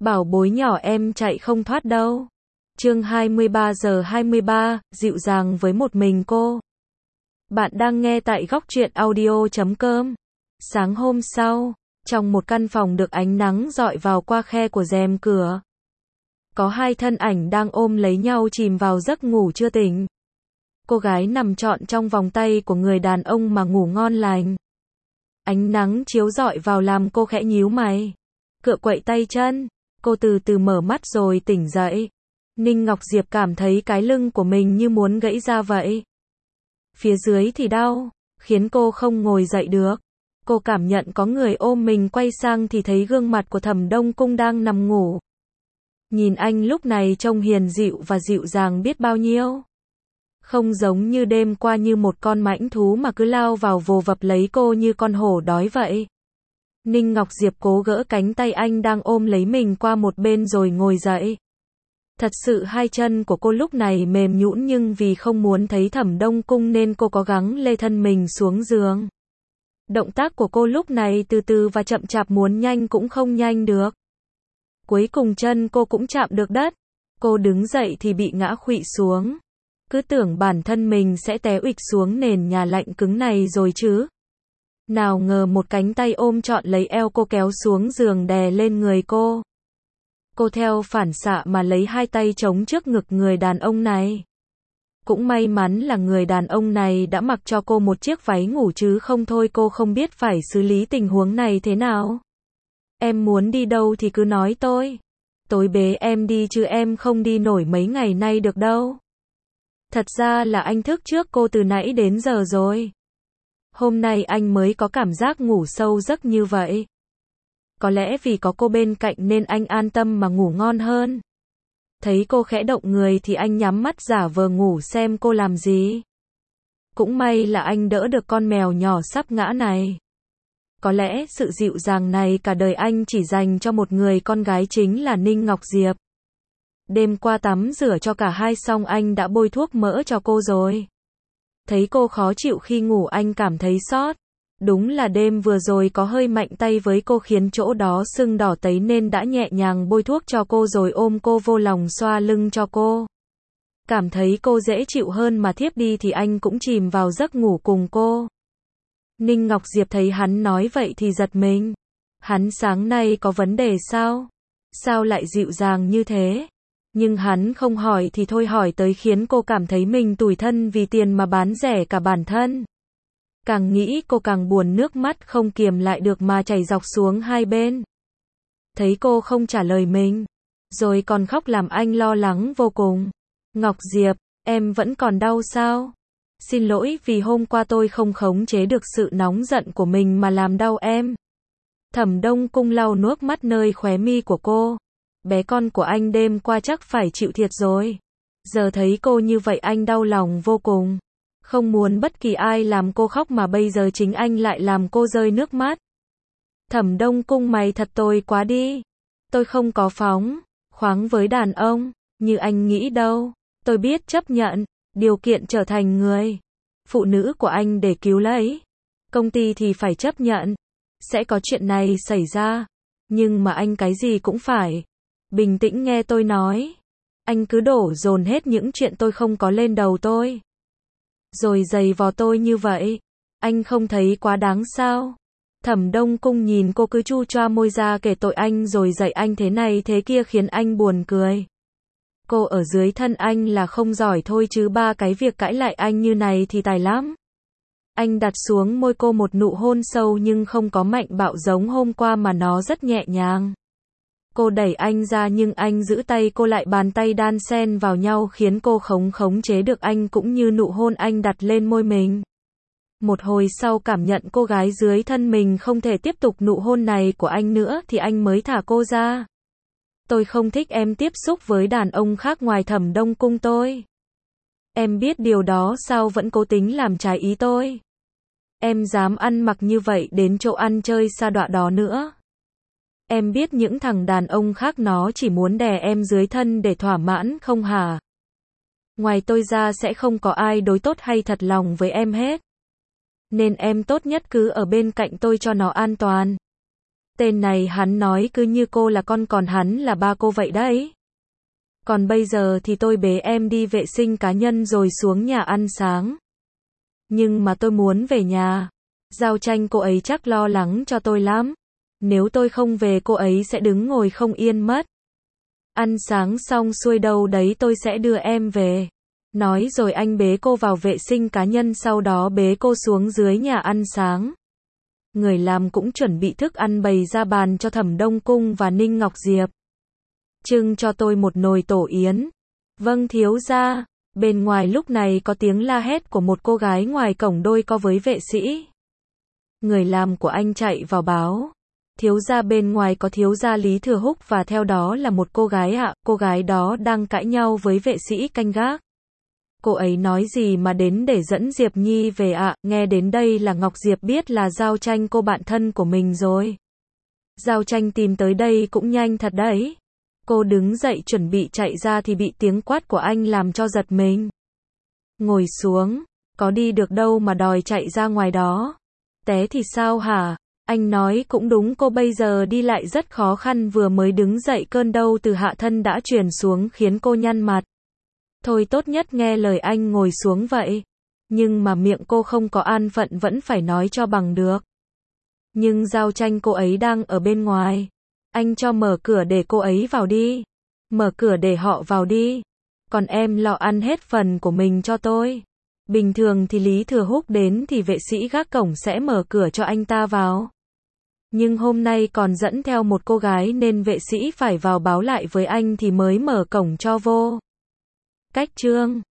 Bảo bối nhỏ em chạy không thoát đâu. Chương 23:23, dịu dàng với một mình cô. Bạn đang nghe tại góc truyện audio.com. Sáng hôm sau, trong một căn phòng được ánh nắng rọi vào qua khe của rèm cửa, có hai thân ảnh đang ôm lấy nhau chìm vào giấc ngủ chưa tỉnh. Cô gái nằm trọn trong vòng tay của người đàn ông mà ngủ ngon lành. Ánh nắng chiếu rọi vào làm cô khẽ nhíu mày, cựa quậy tay chân. Cô từ từ mở mắt rồi tỉnh dậy. Ninh Ngọc Diệp cảm thấy cái lưng của mình như muốn gãy ra vậy. Phía dưới thì đau, khiến cô không ngồi dậy được. Cô cảm nhận có người ôm mình, quay sang thì thấy gương mặt của Thẩm Đông Cung đang nằm ngủ. Nhìn anh lúc này trông hiền dịu và dịu dàng biết bao nhiêu. Không giống như đêm qua như một con mãnh thú mà cứ lao vào vồ vập lấy cô như con hổ đói vậy. Ninh Ngọc Diệp cố gỡ cánh tay anh đang ôm lấy mình qua một bên rồi ngồi dậy. Thật sự hai chân của cô lúc này mềm nhũn, nhưng vì không muốn thấy Thẩm Đông Cung nên cô cố gắng lê thân mình xuống giường. Động tác của cô lúc này từ từ và chậm chạp, muốn nhanh cũng không nhanh được. Cuối cùng chân cô cũng chạm được đất. Cô đứng dậy thì bị ngã khuỵu xuống. Cứ tưởng bản thân mình sẽ té uịch xuống nền nhà lạnh cứng này rồi chứ. Nào ngờ một cánh tay ôm trọn lấy eo cô, kéo xuống giường đè lên người cô. Cô theo phản xạ mà lấy hai tay chống trước ngực người đàn ông này. Cũng may mắn là người đàn ông này đã mặc cho cô một chiếc váy ngủ, chứ không thôi cô không biết phải xử lý tình huống này thế nào. Em muốn đi đâu thì cứ nói tôi bế em đi chứ em không đi nổi mấy ngày nay được đâu. Thật ra là anh thức trước cô từ nãy đến giờ rồi. Hôm nay anh mới có cảm giác ngủ sâu giấc như vậy. Có lẽ vì có cô bên cạnh nên anh an tâm mà ngủ ngon hơn. Thấy cô khẽ động người thì anh nhắm mắt giả vờ ngủ xem cô làm gì. Cũng may là anh đỡ được con mèo nhỏ sắp ngã này. Có lẽ sự dịu dàng này cả đời anh chỉ dành cho một người con gái, chính là Ninh Ngọc Diệp. Đêm qua tắm rửa cho cả hai xong anh đã bôi thuốc mỡ cho cô rồi. Thấy cô khó chịu khi ngủ anh cảm thấy xót. Đúng là đêm vừa rồi có hơi mạnh tay với cô khiến chỗ đó sưng đỏ tấy, nên đã nhẹ nhàng bôi thuốc cho cô rồi ôm cô vô lòng xoa lưng cho cô. Cảm thấy cô dễ chịu hơn mà thiếp đi thì anh cũng chìm vào giấc ngủ cùng cô. Ninh Ngọc Diệp thấy hắn nói vậy thì giật mình. Hắn sáng nay có vấn đề sao? Sao lại dịu dàng như thế? Nhưng hắn không hỏi thì thôi, hỏi tới khiến cô cảm thấy mình tủi thân, vì tiền mà bán rẻ cả bản thân. Càng nghĩ cô càng buồn, nước mắt không kiềm lại được mà chảy dọc xuống hai bên. Thấy cô không trả lời mình, rồi còn khóc làm anh lo lắng vô cùng. Ngọc Diệp, em vẫn còn đau sao? Xin lỗi vì hôm qua tôi không khống chế được sự nóng giận của mình mà làm đau em. Thẩm Đông Cung lau nước mắt nơi khóe mi của cô. Bé con của anh đêm qua chắc phải chịu thiệt rồi. Giờ thấy cô như vậy anh đau lòng vô cùng. Không muốn bất kỳ ai làm cô khóc mà bây giờ chính anh lại làm cô rơi nước mắt. Thẩm Đông Cung, mày thật tồi quá đi. Tôi không có phóng khoáng với đàn ông như anh nghĩ đâu. Tôi biết chấp nhận điều kiện trở thành người phụ nữ của anh để cứu lấy công ty thì phải chấp nhận sẽ có chuyện này xảy ra. Nhưng mà anh cái gì cũng phải bình tĩnh nghe tôi nói. Anh cứ đổ dồn hết những chuyện tôi không có lên đầu tôi, rồi giày vò tôi như vậy. Anh không thấy quá đáng sao? Thẩm Đông Cung nhìn cô cứ chu choa môi ra kể tội anh rồi dạy anh thế này thế kia khiến anh buồn cười. Cô ở dưới thân anh là không giỏi thôi, chứ ba cái việc cãi lại anh như này thì tài lắm. Anh đặt xuống môi cô một nụ hôn sâu nhưng không có mạnh bạo giống hôm qua mà nó rất nhẹ nhàng. Cô đẩy anh ra nhưng anh giữ tay cô lại, bàn tay đan xen vào nhau khiến cô không khống chế được anh cũng như nụ hôn anh đặt lên môi mình. Một hồi sau cảm nhận cô gái dưới thân mình không thể tiếp tục nụ hôn này của anh nữa thì anh mới thả cô ra. Tôi không thích em tiếp xúc với đàn ông khác ngoài Thẩm Đông Cung tôi. Em biết điều đó sao vẫn cố tính làm trái ý tôi? Em dám ăn mặc như vậy đến chỗ ăn chơi sa đọa đó nữa. Em biết những thằng đàn ông khác nó chỉ muốn đè em dưới thân để thỏa mãn không hả? Ngoài tôi ra sẽ không có ai đối tốt hay thật lòng với em hết. Nên em tốt nhất cứ ở bên cạnh tôi cho nó an toàn. Tên này hắn nói cứ như cô là con còn hắn là ba cô vậy đấy. Còn bây giờ thì tôi bế em đi vệ sinh cá nhân rồi xuống nhà ăn sáng. Nhưng mà tôi muốn về nhà. Giao Tranh cô ấy chắc lo lắng cho tôi lắm. Nếu tôi không về cô ấy sẽ đứng ngồi không yên mất. Ăn sáng xong xuôi đâu đấy tôi sẽ đưa em về. Nói rồi anh bế cô vào vệ sinh cá nhân, sau đó bế cô xuống dưới nhà ăn sáng. Người làm cũng chuẩn bị thức ăn bày ra bàn cho Thẩm Đông Cung và Ninh Ngọc Diệp. Trưng cho tôi một nồi tổ yến. Vâng thiếu gia. Bên ngoài lúc này có tiếng la hét của một cô gái ngoài cổng đôi co với vệ sĩ. Người làm của anh chạy vào báo. Thiếu gia, bên ngoài có thiếu gia Lý Thừa Húc và theo đó là một cô gái ạ. Cô gái đó đang cãi nhau với vệ sĩ canh gác. Cô ấy nói gì mà đến để dẫn Diệp Nhi về ạ? Nghe đến đây là Ngọc Diệp biết là Giao Tranh cô bạn thân của mình rồi. Giao Tranh tìm tới đây cũng nhanh thật đấy. Cô đứng dậy chuẩn bị chạy ra thì bị tiếng quát của anh làm cho giật mình. Ngồi xuống, có đi được đâu mà đòi chạy ra ngoài đó. Té thì sao hả? Anh nói cũng đúng, cô bây giờ đi lại rất khó khăn, vừa mới đứng dậy cơn đau từ hạ thân đã truyền xuống khiến cô nhăn mặt. Thôi tốt nhất nghe lời anh ngồi xuống vậy. Nhưng mà miệng cô không có an phận vẫn phải nói cho bằng được. Nhưng Giao Tranh cô ấy đang ở bên ngoài. Anh cho mở cửa để cô ấy vào đi. Mở cửa để họ vào đi. Còn em lo ăn hết phần của mình cho tôi. Bình thường thì Lý Thừa Húc đến thì vệ sĩ gác cổng sẽ mở cửa cho anh ta vào. Nhưng hôm nay còn dẫn theo một cô gái nên vệ sĩ phải vào báo lại với anh thì mới mở cổng cho vô. Cách chương